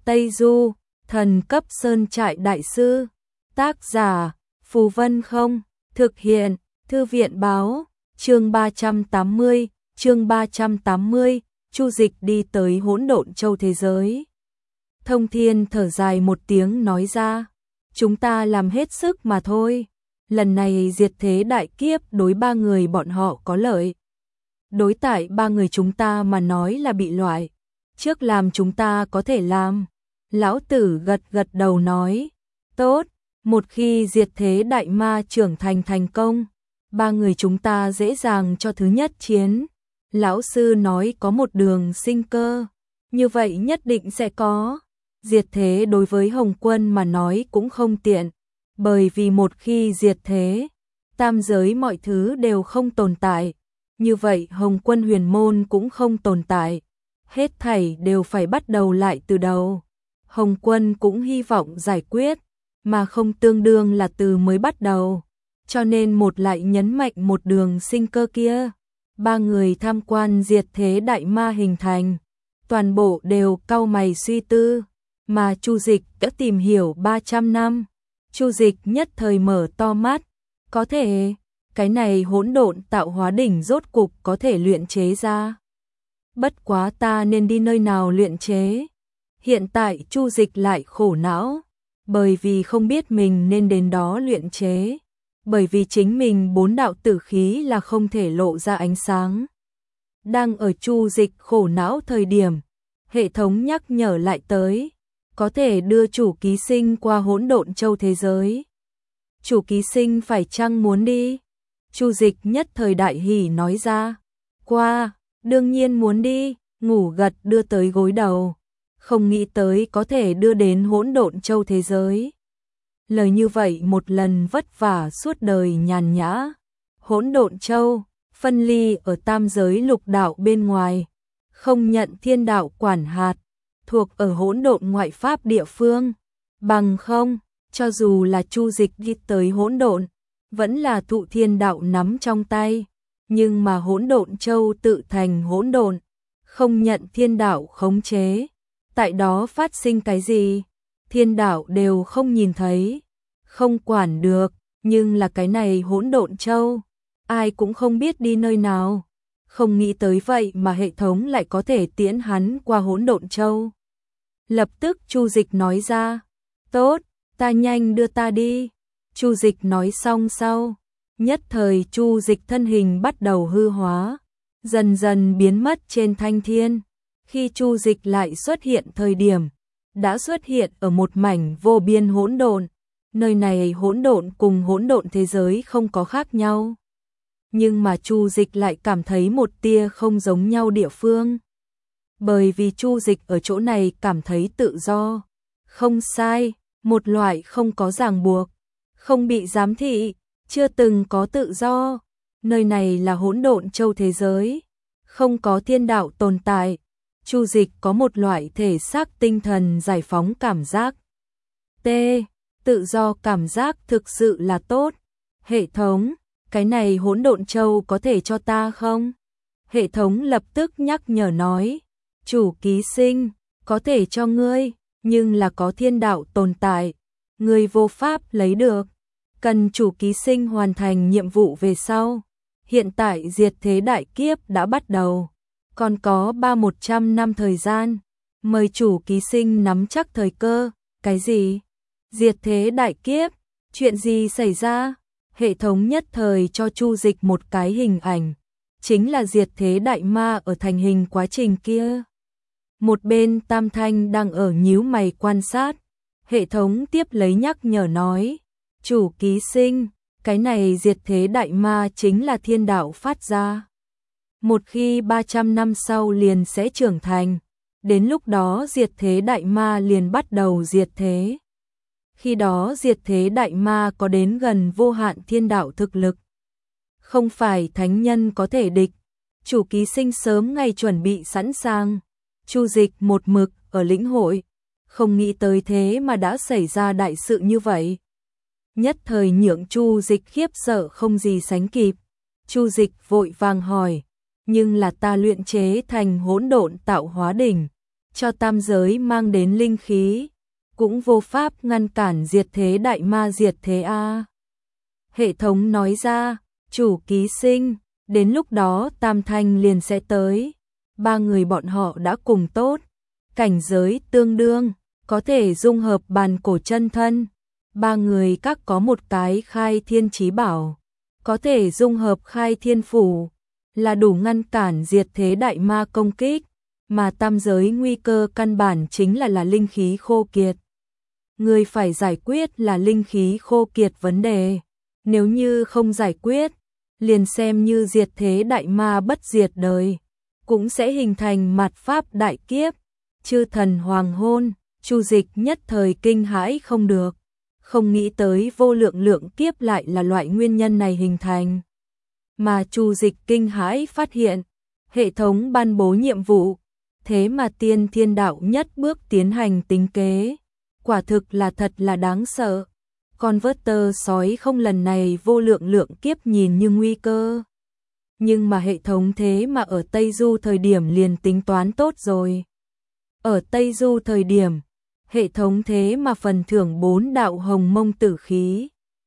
Tây Du, thần cấp sơn trại đại sư. Tác giả, Phù Vân Không. Thực hiện, Thư viện báo. Chương 380, Chu Dịch đi tới Hỗn Độn Châu thế giới. Thông Thiên thở dài một tiếng nói ra, chúng ta làm hết sức mà thôi. Lần này diệt thế đại kiếp đối ba người bọn họ có lợi. Đối tại ba người chúng ta mà nói là bị loại. Trước làm chúng ta có thể làm. Lão tử gật gật đầu nói, tốt, một khi diệt thế đại ma trưởng thành công, ba người chúng ta dễ dàng cho thứ nhất chiến. Lão sư nói có một đường sinh cơ, như vậy nhất định sẽ có. Diệt thế đối với Hồng Quân mà nói cũng không tiện, bởi vì một khi diệt thế, tam giới mọi thứ đều không tồn tại, như vậy Hồng Quân huyền môn cũng không tồn tại, hết thảy đều phải bắt đầu lại từ đầu. Hồng Quân cũng hy vọng giải quyết, mà không tương đương là từ mới bắt đầu, cho nên một lại nhấn mạnh một đường sinh cơ kia. Ba người tham quan diệt thế đại ma hình thành, toàn bộ đều cau mày suy tư, mà Chu Dịch đã tìm hiểu 300 năm. Chu Dịch nhất thời mở to mắt, có thể, cái này hỗn độn tạo hóa đỉnh rốt cục có thể luyện chế ra. Bất quá ta nên đi nơi nào luyện chế? Hiện tại Chu Dịch lại khổ não, bởi vì không biết mình nên đến đó luyện chế, bởi vì chính mình 4 đạo tử khí là không thể lộ ra ánh sáng. Đang ở Chu Dịch khổ não thời điểm, hệ thống nhắc nhở lại tới, có thể đưa chủ ký sinh qua Hỗn Độn Châu thế giới. Chủ ký sinh phải chăng muốn đi? Chu Dịch nhất thời đại hỉ nói ra, qua, đương nhiên muốn đi, ngủ gật đưa tới gối đầu, không nghĩ tới có thể đưa đến Hỗn Độn Châu thế giới. Lời như vậy một lần vất vả suốt đời nhàn nhã. Hỗn Độn Châu, phân ly ở tam giới lục đạo bên ngoài, không nhận thiên đạo quản hạt, thuộc ở hỗn độn ngoại pháp địa phương. Bằng không, cho dù là Chu Dịch đi tới hỗn độn, vẫn là thụ thiên đạo nắm trong tay, nhưng mà Hỗn Độn Châu tự thành hỗn độn, không nhận thiên đạo khống chế. Tại đó phát sinh cái gì, thiên đạo đều không nhìn thấy, không quản được, nhưng là cái này Hỗn Độn Châu, ai cũng không biết đi nơi nào. Không nghĩ tới vậy mà hệ thống lại có thể tiễn hắn qua Hỗn Độn Châu. Lập tức Chu Dịch nói ra, tốt, ta nhanh đưa ta đi. Chu Dịch nói xong sau, nhất thời Chu Dịch thân hình bắt đầu hư hóa, dần dần biến mất trên thanh thiên. Khi Chu Dịch lại xuất hiện thời điểm, đã xuất hiện ở một mảnh vô biên hỗn độn. Nơi này hỗn độn cùng hỗn độn thế giới không có khác nhau. Nhưng mà Chu Dịch lại cảm thấy một tia không giống nhau địa phương. Bởi vì Chu Dịch ở chỗ này cảm thấy tự do. Không sai, một loại không có ràng buộc, không bị giám thị, chưa từng có tự do. Nơi này là Hỗn Độn Châu thế giới, không có thiên đạo tồn tại. Chu Dịch có một loại thể xác tinh thần giải phóng cảm giác. Tự do cảm giác thực sự là tốt. Hệ thống, cái này Hỗn Độn Châu có thể cho ta không? Hệ thống lập tức nhắc nhở nói, chủ ký sinh, có thể cho ngươi, nhưng là có thiên đạo tồn tại, ngươi vô pháp lấy được. Cần chủ ký sinh hoàn thành nhiệm vụ về sau. Hiện tại diệt thế đại kiếp đã bắt đầu, còn có 300-100 năm thời gian, mời chủ ký sinh nắm chắc thời cơ. Cái gì? Diệt thế đại kiếp? Chuyện gì xảy ra? Hệ thống nhất thời cho Chu Dịch một cái hình ảnh, chính là diệt thế đại ma ở thành hình quá trình kia. Một bên Tam Thanh đang ở nhíu mày quan sát, hệ thống tiếp lấy nhắc nhở nói, chủ ký sinh, cái này diệt thế đại ma chính là thiên đạo phát ra. Một khi 300 năm sau liền sẽ trưởng thành, đến lúc đó diệt thế đại ma liền bắt đầu diệt thế. Khi đó diệt thế đại ma có đến gần vô hạn thiên đạo thực lực, không phải thánh nhân có thể địch. Chủ ký sinh sớm ngày chuẩn bị sẵn sàng. Chu Dịch một mực ở lĩnh hội, không nghĩ tới thế mà đã xảy ra đại sự như vậy. Nhất thời nhượng Chu Dịch khiếp sợ không gì sánh kịp. Chu Dịch vội vàng hỏi, nhưng là ta luyện chế thành hỗn độn tạo hóa đỉnh, cho tam giới mang đến linh khí, cũng vô pháp ngăn cản diệt thế đại ma diệt thế a. Hệ thống nói ra, chủ ký sinh, đến lúc đó Tam Thanh liền sẽ tới. Ba người bọn họ đã cùng tốt, cảnh giới tương đương, có thể dung hợp bàn cổ chân thân. Ba người các có một cái khai thiên chí bảo, có thể dung hợp khai thiên phủ, là đủ ngăn cản diệt thế đại ma công kích, mà tam giới nguy cơ căn bản chính là linh khí khô kiệt. Người phải giải quyết là linh khí khô kiệt vấn đề, nếu như không giải quyết, liền xem như diệt thế đại ma bất diệt đời, cũng sẽ hình thành mạt pháp đại kiếp. Chư thần hoàng hôn, Chu Dịch nhất thời kinh hãi không được, không nghĩ tới vô lượng lượng kiếp lại là loại nguyên nhân này hình thành. Mà Chu Dịch kinh hãi phát hiện, hệ thống ban bố nhiệm vụ, thế mà tiên thiên đạo nhất bước tiến hành tính kế, quả thực là thật là đáng sợ. Con vớt tơ sói không lần này vô lượng lượng kiếp nhìn như nguy cơ. Nhưng mà hệ thống thế mà ở Tây Du thời điểm liền tính toán tốt rồi. Ở Tây Du thời điểm, hệ thống thế mà phần thưởng 4 đạo hồng mông tử khí.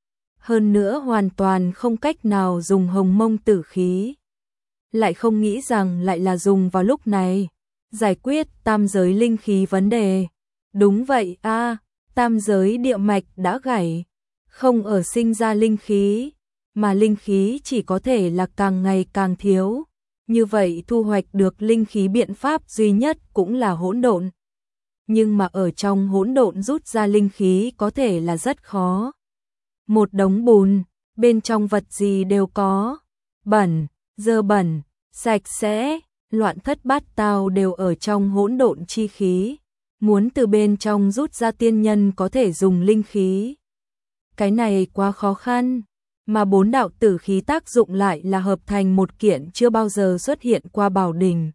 Hơn nữa hoàn toàn không cách nào dùng hồng mông tử khí. Lại không nghĩ rằng lại là dùng vào lúc này, giải quyết tam giới linh khí vấn đề. Đúng vậy a, tam giới địa mạch đã gãy, không ở sinh ra linh khí, mà linh khí chỉ có thể là càng ngày càng thiếu. Như vậy thu hoạch được linh khí biện pháp duy nhất cũng là hỗn độn. Nhưng mà ở trong hỗn độn rút ra linh khí có thể là rất khó. Một đống bùn, bên trong vật gì đều có, bẩn, dơ bẩn, sạch sẽ, loạn thất bát tao đều ở trong hỗn độn chi khí. Muốn từ bên trong rút ra tiên nhân có thể dùng linh khí. Cái này quá khó khăn, mà 4 đạo tử khí tác dụng lại là hợp thành một kiện chưa bao giờ xuất hiện qua bảo đình.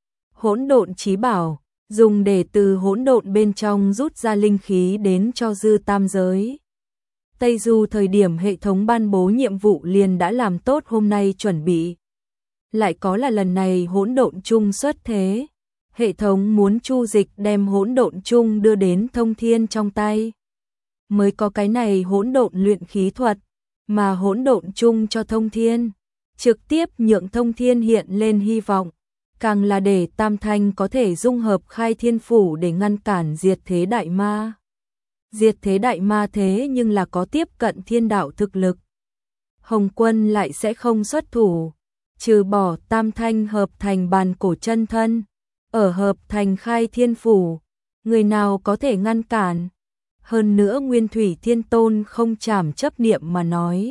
Hỗn độn chí bảo, dùng để từ hỗn độn bên trong rút ra linh khí đến cho dư tam giới. Tây Du thời điểm hệ thống ban bố nhiệm vụ liền đã làm tốt hôm nay chuẩn bị. Lại có là lần này hỗn độn chung xuất thế. Hệ thống muốn Chu Dịch đem hỗn độn chung đưa đến Thông Thiên trong tay. Mới có cái này hỗn độn luyện khí thuật, mà hỗn độn chung cho Thông Thiên, trực tiếp nhượng Thông Thiên hiện lên hy vọng, càng là để Tam Thanh có thể dung hợp khai thiên phủ để ngăn cản diệt thế đại ma. Diệt thế đại ma thế nhưng là có tiếp cận thiên đạo thực lực. Hồng Quân lại sẽ không xuất thủ, trừ bỏ Tam Thanh hợp thành bàn cổ chân thân, ở hợp thành khai thiên phủ, người nào có thể ngăn cản. Hơn nữa Nguyên Thủy Thiên Tôn không chảm chấp niệm mà nói,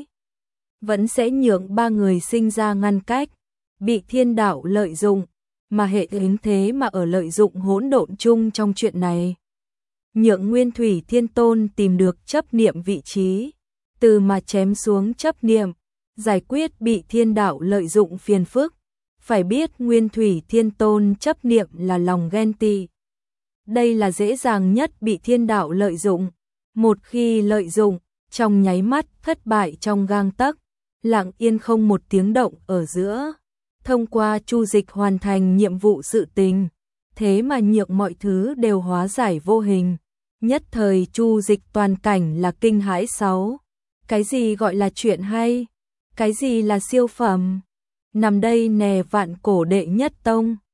vẫn sẽ nhượng ba người sinh ra ngăn cách, bị thiên đạo lợi dụng, mà hệ ứng thế mà ở lợi dụng hỗn độn chung trong chuyện này. Nhượng Nguyên Thủy Thiên Tôn tìm được chấp niệm vị trí, từ mà chém xuống chấp niệm, giải quyết bị thiên đạo lợi dụng phiền phức. Phải biết Nguyên Thủy Thiên Tôn chấp niệm là lòng ghen tị. Đây là dễ dàng nhất bị thiên đạo lợi dụng. Một khi lợi dụng, trong nháy mắt thất bại trong gang tấc, lặng yên không một tiếng động ở giữa. Thông qua Chu Dịch hoàn thành nhiệm vụ sự tình, thế mà nhượng mọi thứ đều hóa giải vô hình. Nhất thời Chu Dịch toàn cảnh là kinh hãi sáu. Cái gì gọi là chuyện hay? Cái gì là siêu phẩm? Nằm đây nè vạn cổ đệ nhất tông.